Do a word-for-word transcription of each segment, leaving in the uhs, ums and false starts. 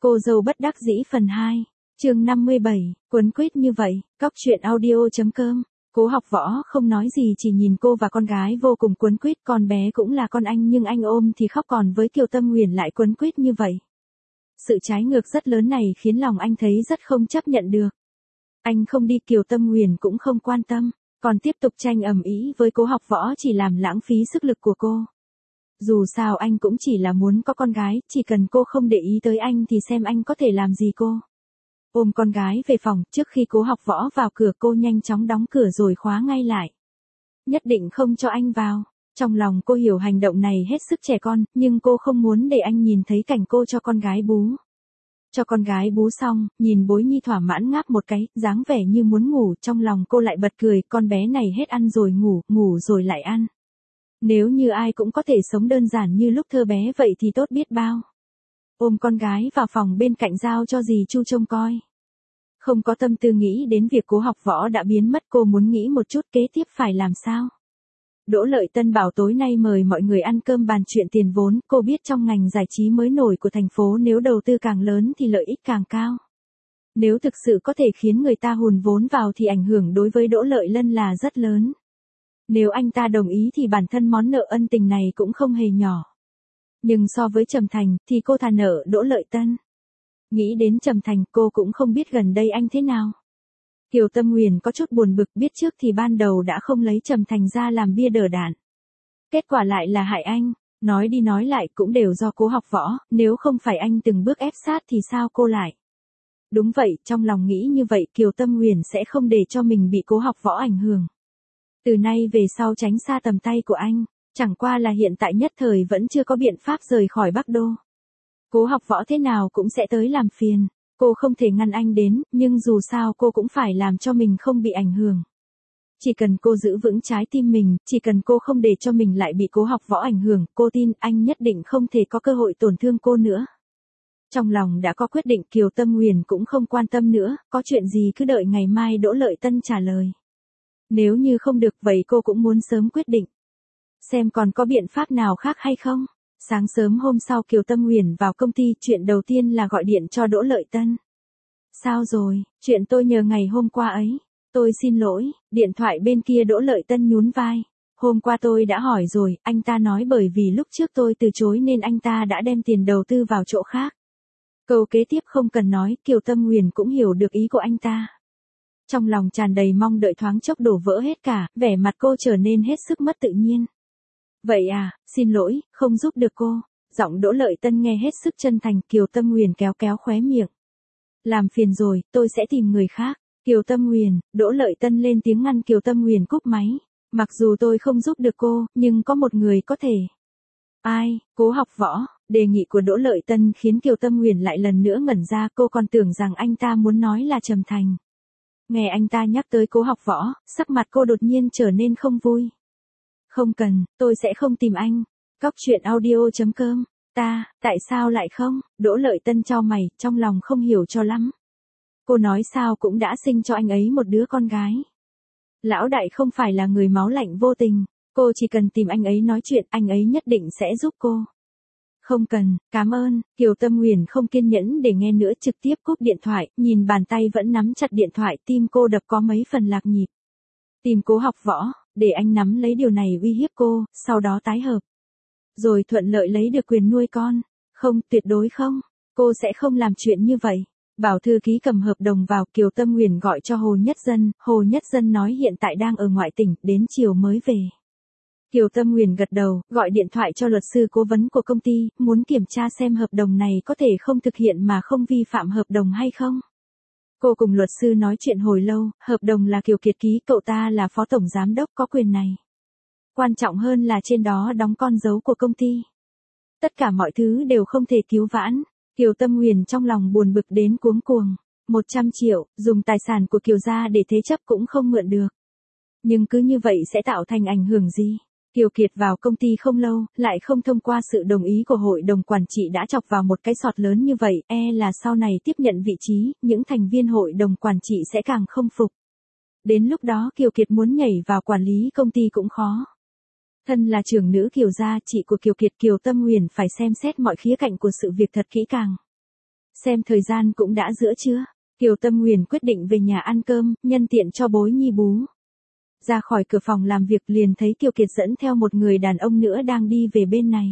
Cô dâu bất đắc dĩ phần hai, chương năm mươi bảy, quấn quýt như vậy, cóc truyện audio.com. Cố Học Võ không nói gì chỉ nhìn cô và con gái vô cùng quấn quýt, con bé cũng là con anh nhưng anh ôm thì khóc, còn với Kiều Tâm Huyền lại quấn quýt như vậy. Sự trái ngược rất lớn này khiến lòng anh thấy rất không chấp nhận được. Anh không đi, Kiều Tâm Huyền cũng không quan tâm, còn tiếp tục tranh ầm ĩ với Cố Học Võ chỉ làm lãng phí sức lực của cô. Dù sao anh cũng chỉ là muốn có con gái, chỉ cần cô không để ý tới anh thì xem anh có thể làm gì cô. Ôm con gái về phòng, trước khi Cố Học Võ vào cửa cô nhanh chóng đóng cửa rồi khóa ngay lại. Nhất định không cho anh vào. Trong lòng cô hiểu hành động này hết sức trẻ con, nhưng cô không muốn để anh nhìn thấy cảnh cô cho con gái bú. Cho con gái bú xong, nhìn Bối Nhi thỏa mãn ngáp một cái, dáng vẻ như muốn ngủ, trong lòng cô lại bật cười, con bé này hết ăn rồi ngủ, ngủ rồi lại ăn. Nếu như ai cũng có thể sống đơn giản như lúc thơ bé vậy thì tốt biết bao. Ôm con gái vào phòng bên cạnh giao cho dì Chu trông coi. Không có tâm tư nghĩ đến việc Cố Học Võ đã biến mất, cô muốn nghĩ một chút kế tiếp phải làm sao. Đỗ Lợi Tân bảo tối nay mời mọi người ăn cơm bàn chuyện tiền vốn, cô biết trong ngành giải trí mới nổi của thành phố nếu đầu tư càng lớn thì lợi ích càng cao. Nếu thực sự có thể khiến người ta hùn vốn vào thì ảnh hưởng đối với Đỗ Lợi Lân là rất lớn. Nếu anh ta đồng ý thì bản thân món nợ ân tình này cũng không hề nhỏ. Nhưng so với Trầm Thành thì cô thà nợ Đỗ Lợi Tân. Nghĩ đến Trầm Thành cô cũng không biết gần đây anh thế nào. Kiều Tâm Huyền có chút buồn bực, biết trước thì ban đầu đã không lấy Trầm Thành ra làm bia đỡ đạn. Kết quả lại là hại anh, nói đi nói lại cũng đều do Cố Học Võ, nếu không phải anh từng bước ép sát thì sao cô lại. Đúng vậy, trong lòng nghĩ như vậy Kiều Tâm Huyền sẽ không để cho mình bị Cố Học Võ ảnh hưởng. Từ nay về sau tránh xa tầm tay của anh, chẳng qua là hiện tại nhất thời vẫn chưa có biện pháp rời khỏi Bắc Đô. Cố Học Võ thế nào cũng sẽ tới làm phiền, cô không thể ngăn anh đến, nhưng dù sao cô cũng phải làm cho mình không bị ảnh hưởng. Chỉ cần cô giữ vững trái tim mình, chỉ cần cô không để cho mình lại bị Cố Học Võ ảnh hưởng, cô tin anh nhất định không thể có cơ hội tổn thương cô nữa. Trong lòng đã có quyết định, Kiều Tâm Huyền cũng không quan tâm nữa, có chuyện gì cứ đợi ngày mai Đỗ Lợi Tân trả lời. Nếu như không được vậy cô cũng muốn sớm quyết định. Xem còn có biện pháp nào khác hay không. Sáng sớm hôm sau Kiều Tâm Huyền vào công ty, chuyện đầu tiên là gọi điện cho Đỗ Lợi Tân. Sao rồi, chuyện tôi nhờ ngày hôm qua ấy. Tôi xin lỗi, điện thoại bên kia Đỗ Lợi Tân nhún vai. Hôm qua tôi đã hỏi rồi, anh ta nói bởi vì lúc trước tôi từ chối nên anh ta đã đem tiền đầu tư vào chỗ khác. Câu kế tiếp không cần nói, Kiều Tâm Huyền cũng hiểu được ý của anh ta. Trong lòng tràn đầy mong đợi thoáng chốc đổ vỡ hết cả, vẻ mặt cô trở nên hết sức mất tự nhiên. Vậy à, xin lỗi, không giúp được cô. Giọng Đỗ Lợi Tân nghe hết sức chân thành, Kiều Tâm Huyền kéo kéo khóe miệng. Làm phiền rồi, tôi sẽ tìm người khác. Kiều Tâm Huyền, Đỗ Lợi Tân lên tiếng ngăn Kiều Tâm Huyền cúp máy. Mặc dù tôi không giúp được cô, nhưng có một người có thể. Ai, Cố Học Võ. Đề nghị của Đỗ Lợi Tân khiến Kiều Tâm Huyền lại lần nữa ngẩn ra, cô còn tưởng rằng anh ta muốn nói là Trầm Thành. Nghe anh ta nhắc tới Cố Học Võ, sắc mặt cô đột nhiên trở nên không vui. Không cần, tôi sẽ không tìm anh. Cóc truyện audio.com. Ta, tại sao lại không? Đỗ Lợi Tân chau mày, trong lòng không hiểu cho lắm. Cô nói sao cũng đã sinh cho anh ấy một đứa con gái. Lão đại không phải là người máu lạnh vô tình. Cô chỉ cần tìm anh ấy nói chuyện, anh ấy nhất định sẽ giúp cô. Không cần, cảm ơn. Kiều Tâm Huyền không kiên nhẫn để nghe nữa, trực tiếp cúp điện thoại, nhìn bàn tay vẫn nắm chặt điện thoại, tim cô đập có mấy phần lạc nhịp. Tìm Cố Học Võ, để anh nắm lấy điều này uy hiếp cô, sau đó tái hợp. Rồi thuận lợi lấy được quyền nuôi con. Không, tuyệt đối không. Cô sẽ không làm chuyện như vậy. Bảo thư ký cầm hợp đồng vào, Kiều Tâm Huyền gọi cho Hồ Nhất Dân, Hồ Nhất Dân nói hiện tại đang ở ngoại tỉnh, đến chiều mới về. Kiều Tâm Huyền gật đầu, gọi điện thoại cho luật sư cố vấn của công ty, muốn kiểm tra xem hợp đồng này có thể không thực hiện mà không vi phạm hợp đồng hay không. Cô cùng luật sư nói chuyện hồi lâu, hợp đồng là Kiều Kiệt ký, cậu ta là phó tổng giám đốc có quyền này. Quan trọng hơn là trên đó đóng con dấu của công ty. Tất cả mọi thứ đều không thể cứu vãn. Kiều Tâm Huyền trong lòng buồn bực đến cuống cuồng. một trăm triệu, dùng tài sản của Kiều gia để thế chấp cũng không mượn được. Nhưng cứ như vậy sẽ tạo thành ảnh hưởng gì? Kiều Kiệt vào công ty không lâu, lại không thông qua sự đồng ý của hội đồng quản trị đã chọc vào một cái sọt lớn như vậy, e là sau này tiếp nhận vị trí, những thành viên hội đồng quản trị sẽ càng không phục. Đến lúc đó Kiều Kiệt muốn nhảy vào quản lý công ty cũng khó. Thân là trưởng nữ Kiều gia, chị của Kiều Kiệt Kiều Tâm Huyền phải xem xét mọi khía cạnh của sự việc thật kỹ càng. Xem thời gian cũng đã giữa trưa. Kiều Tâm Nguyền quyết định về nhà ăn cơm, nhân tiện cho bối nhi bú. Ra khỏi cửa phòng làm việc liền thấy Kiều Kiệt dẫn theo một người đàn ông nữa đang đi về bên này.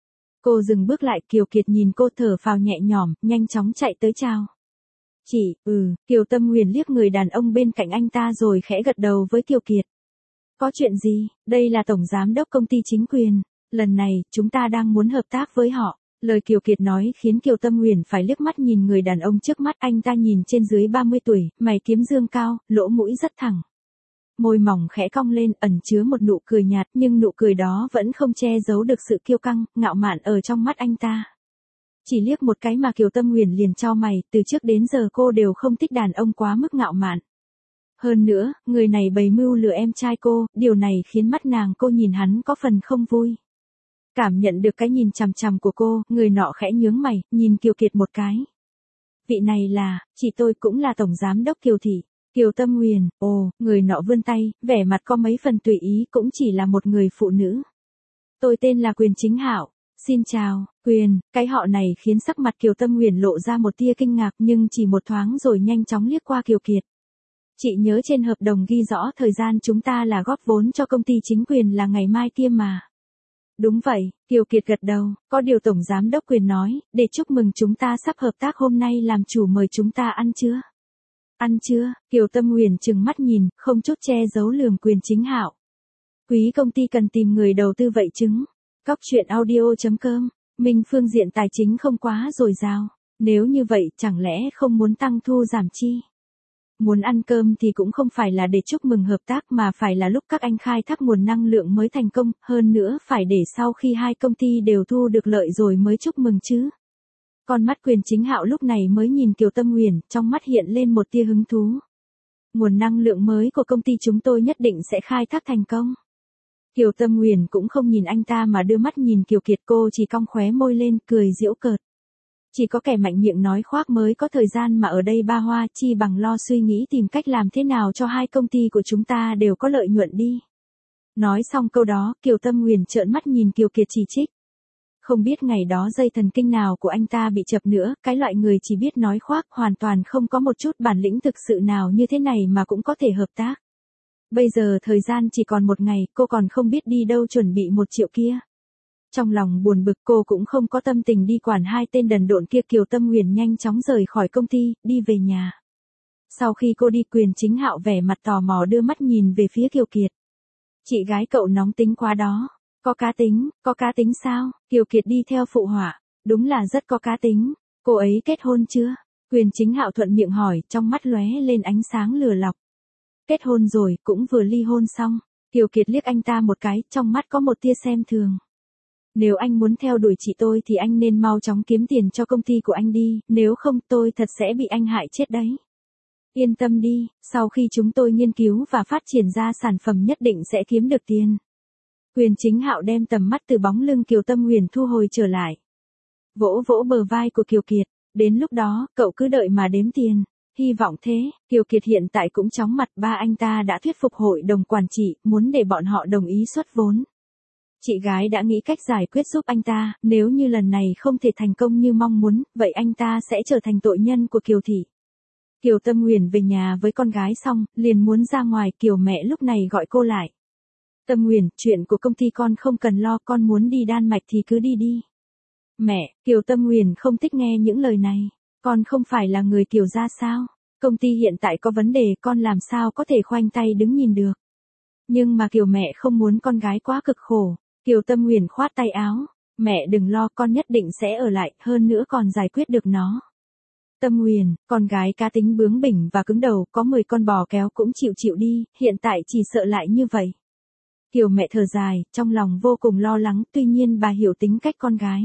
Cô dừng bước lại, Kiều Kiệt nhìn cô thở phào nhẹ nhõm, nhanh chóng chạy tới chào. Chị, ừ, Kiều Tâm Nguyền liếc người đàn ông bên cạnh anh ta rồi khẽ gật đầu với Kiều Kiệt. Có chuyện gì, đây là tổng giám đốc công ty chính quyền, lần này, chúng ta đang muốn hợp tác với họ. Lời Kiều Kiệt nói khiến Kiều Tâm Nguyền phải liếc mắt nhìn người đàn ông trước mắt, anh ta nhìn trên dưới ba mươi tuổi, mày kiếm dương cao, lỗ mũi rất thẳng. Môi mỏng khẽ cong lên, ẩn chứa một nụ cười nhạt, nhưng nụ cười đó vẫn không che giấu được sự kiêu căng, ngạo mạn ở trong mắt anh ta. Chỉ liếc một cái mà Kiều Tâm Nguyền liền chau mày, từ trước đến giờ cô đều không thích đàn ông quá mức ngạo mạn. Hơn nữa, người này bày mưu lừa em trai cô, điều này khiến mắt nàng cô nhìn hắn có phần không vui. Cảm nhận được cái nhìn chằm chằm của cô, người nọ khẽ nhướng mày, nhìn Kiều Kiệt một cái. Vị này là, chị tôi cũng là tổng giám đốc Kiều Thị. Kiều Tâm Nguyền, ồ, người nọ vươn tay, vẻ mặt có mấy phần tùy ý, cũng chỉ là một người phụ nữ. Tôi tên là Quyền Chính Hạo. Xin chào, Quyền, cái họ này khiến sắc mặt Kiều Tâm Nguyền lộ ra một tia kinh ngạc nhưng chỉ một thoáng rồi nhanh chóng liếc qua Kiều Kiệt. Chị nhớ trên hợp đồng ghi rõ thời gian chúng ta là góp vốn cho công ty chính quyền là ngày mai kia mà. Đúng vậy, Kiều Kiệt gật đầu, có điều tổng giám đốc Quyền nói, để chúc mừng chúng ta sắp hợp tác hôm nay làm chủ mời chúng ta ăn chưa? Ăn chưa? Kiều Tâm Nguyền trừng mắt nhìn, không chút che giấu lườm Quyền Chính Hạo. Quý công ty cần tìm người đầu tư vậy chứng. Cóc truyện audio chấm com, mình phương diện tài chính không quá dồi dào, nếu như vậy chẳng lẽ không muốn tăng thu giảm chi? Muốn ăn cơm thì cũng không phải là để chúc mừng hợp tác mà phải là lúc các anh khai thác nguồn năng lượng mới thành công, hơn nữa phải để sau khi hai công ty đều thu được lợi rồi mới chúc mừng chứ. Con mắt Quyền Chính Hạo lúc này mới nhìn Kiều Tâm Nguyền, trong mắt hiện lên một tia hứng thú. Nguồn năng lượng mới của công ty chúng tôi nhất định sẽ khai thác thành công. Kiều Tâm Nguyền cũng không nhìn anh ta mà đưa mắt nhìn Kiều Kiệt, cô chỉ cong khóe môi lên, cười giễu cợt. Chỉ có kẻ mạnh miệng nói khoác mới có thời gian mà ở đây ba hoa, chi bằng lo suy nghĩ tìm cách làm thế nào cho hai công ty của chúng ta đều có lợi nhuận đi. Nói xong câu đó, Kiều Tâm Nguyền trợn mắt nhìn Kiều Kiệt chỉ trích. Không biết ngày đó dây thần kinh nào của anh ta bị chập nữa, cái loại người chỉ biết nói khoác, hoàn toàn không có một chút bản lĩnh thực sự nào như thế này mà cũng có thể hợp tác. Bây giờ thời gian chỉ còn một ngày, cô còn không biết đi đâu chuẩn bị một triệu kia. Trong lòng buồn bực, cô cũng không có tâm tình đi quản hai tên đần độn kia. Kiều Tâm Nguyền nhanh chóng rời khỏi công ty, đi về nhà. Sau khi cô đi, Quyền Chính Hạo vẻ mặt tò mò đưa mắt nhìn về phía Kiều Kiệt. Chị gái cậu nóng tính quá đó. Có cá tính, có cá tính sao? Kiều Kiệt đi theo phụ họa. Đúng là rất có cá tính. Cô ấy kết hôn chưa? Quyền Chính Hạo thuận miệng hỏi, trong mắt lóe lên ánh sáng lừa lọc. Kết hôn rồi, cũng vừa ly hôn xong. Kiều Kiệt liếc anh ta một cái, trong mắt có một tia xem thường. Nếu anh muốn theo đuổi chị tôi thì anh nên mau chóng kiếm tiền cho công ty của anh đi, nếu không tôi thật sẽ bị anh hại chết đấy. Yên tâm đi, sau khi chúng tôi nghiên cứu và phát triển ra sản phẩm nhất định sẽ kiếm được tiền. Quyền Chính Hạo đem tầm mắt từ bóng lưng Kiều Tâm Nguyền thu hồi trở lại. Vỗ vỗ bờ vai của Kiều Kiệt, đến lúc đó, cậu cứ đợi mà đếm tiền. Hy vọng thế, Kiều Kiệt hiện tại cũng chóng mặt, ba anh ta đã thuyết phục hội đồng quản trị, muốn để bọn họ đồng ý xuất vốn. Chị gái đã nghĩ cách giải quyết giúp anh ta, nếu như lần này không thể thành công như mong muốn, vậy anh ta sẽ trở thành tội nhân của Kiều Thị. Kiều Tâm Nguyền về nhà với con gái xong, liền muốn ra ngoài, Kiều mẹ lúc này gọi cô lại. Tâm Nguyền, chuyện của công ty con không cần lo, con muốn đi Đan Mạch thì cứ đi đi. Mẹ, Kiều Tâm Nguyền không thích nghe những lời này. Con không phải là người Kiều gia sao? Công ty hiện tại có vấn đề, con làm sao có thể khoanh tay đứng nhìn được. Nhưng mà Kiều mẹ không muốn con gái quá cực khổ. Kiều Tâm Nguyền khoát tay áo. Mẹ đừng lo, con nhất định sẽ ở lại, hơn nữa còn giải quyết được nó. Tâm Nguyền, con gái cá tính bướng bỉnh và cứng đầu, có mười con bò kéo cũng chịu chịu đi, hiện tại chỉ sợ lại như vậy. Kiều mẹ thở dài, trong lòng vô cùng lo lắng, tuy nhiên bà hiểu tính cách con gái.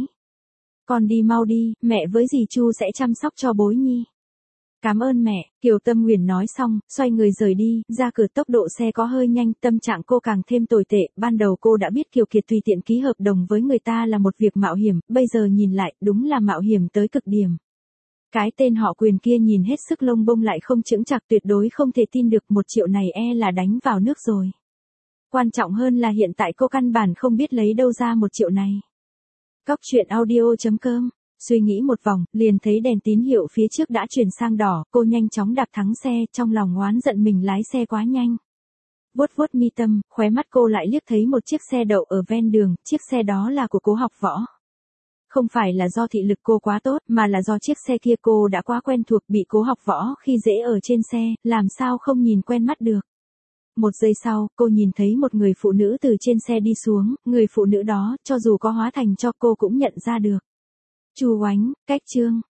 Con đi mau đi, mẹ với dì Chu sẽ chăm sóc cho bối nhi. Cảm ơn mẹ, Kiều Tâm Nguyền nói xong, xoay người rời đi, ra cửa tốc độ xe có hơi nhanh, tâm trạng cô càng thêm tồi tệ, ban đầu cô đã biết Kiều Kiệt tùy tiện ký hợp đồng với người ta là một việc mạo hiểm, bây giờ nhìn lại, đúng là mạo hiểm tới cực điểm. Cái tên họ Quyền kia nhìn hết sức lông bông lại không chững chạc, tuyệt đối không thể tin được, một triệu này e là đánh vào nước rồi. Quan trọng hơn là hiện tại cô căn bản không biết lấy đâu ra một triệu này. Cóc truyện audio chấm com Suy nghĩ một vòng, liền thấy đèn tín hiệu phía trước đã chuyển sang đỏ, cô nhanh chóng đạp thắng xe, trong lòng oán giận mình lái xe quá nhanh. Vuốt vuốt mi tâm, khóe mắt cô lại liếc thấy một chiếc xe đậu ở ven đường, chiếc xe đó là của Cố Học Võ. Không phải là do thị lực cô quá tốt, mà là do chiếc xe kia cô đã quá quen thuộc, bị Cố Học Võ khi dễ ở trên xe, làm sao không nhìn quen mắt được. Một giây sau, cô nhìn thấy một người phụ nữ từ trên xe đi xuống, người phụ nữ đó, cho dù có hóa thành cho cô cũng nhận ra được. Chu Oánh, Cách Trương,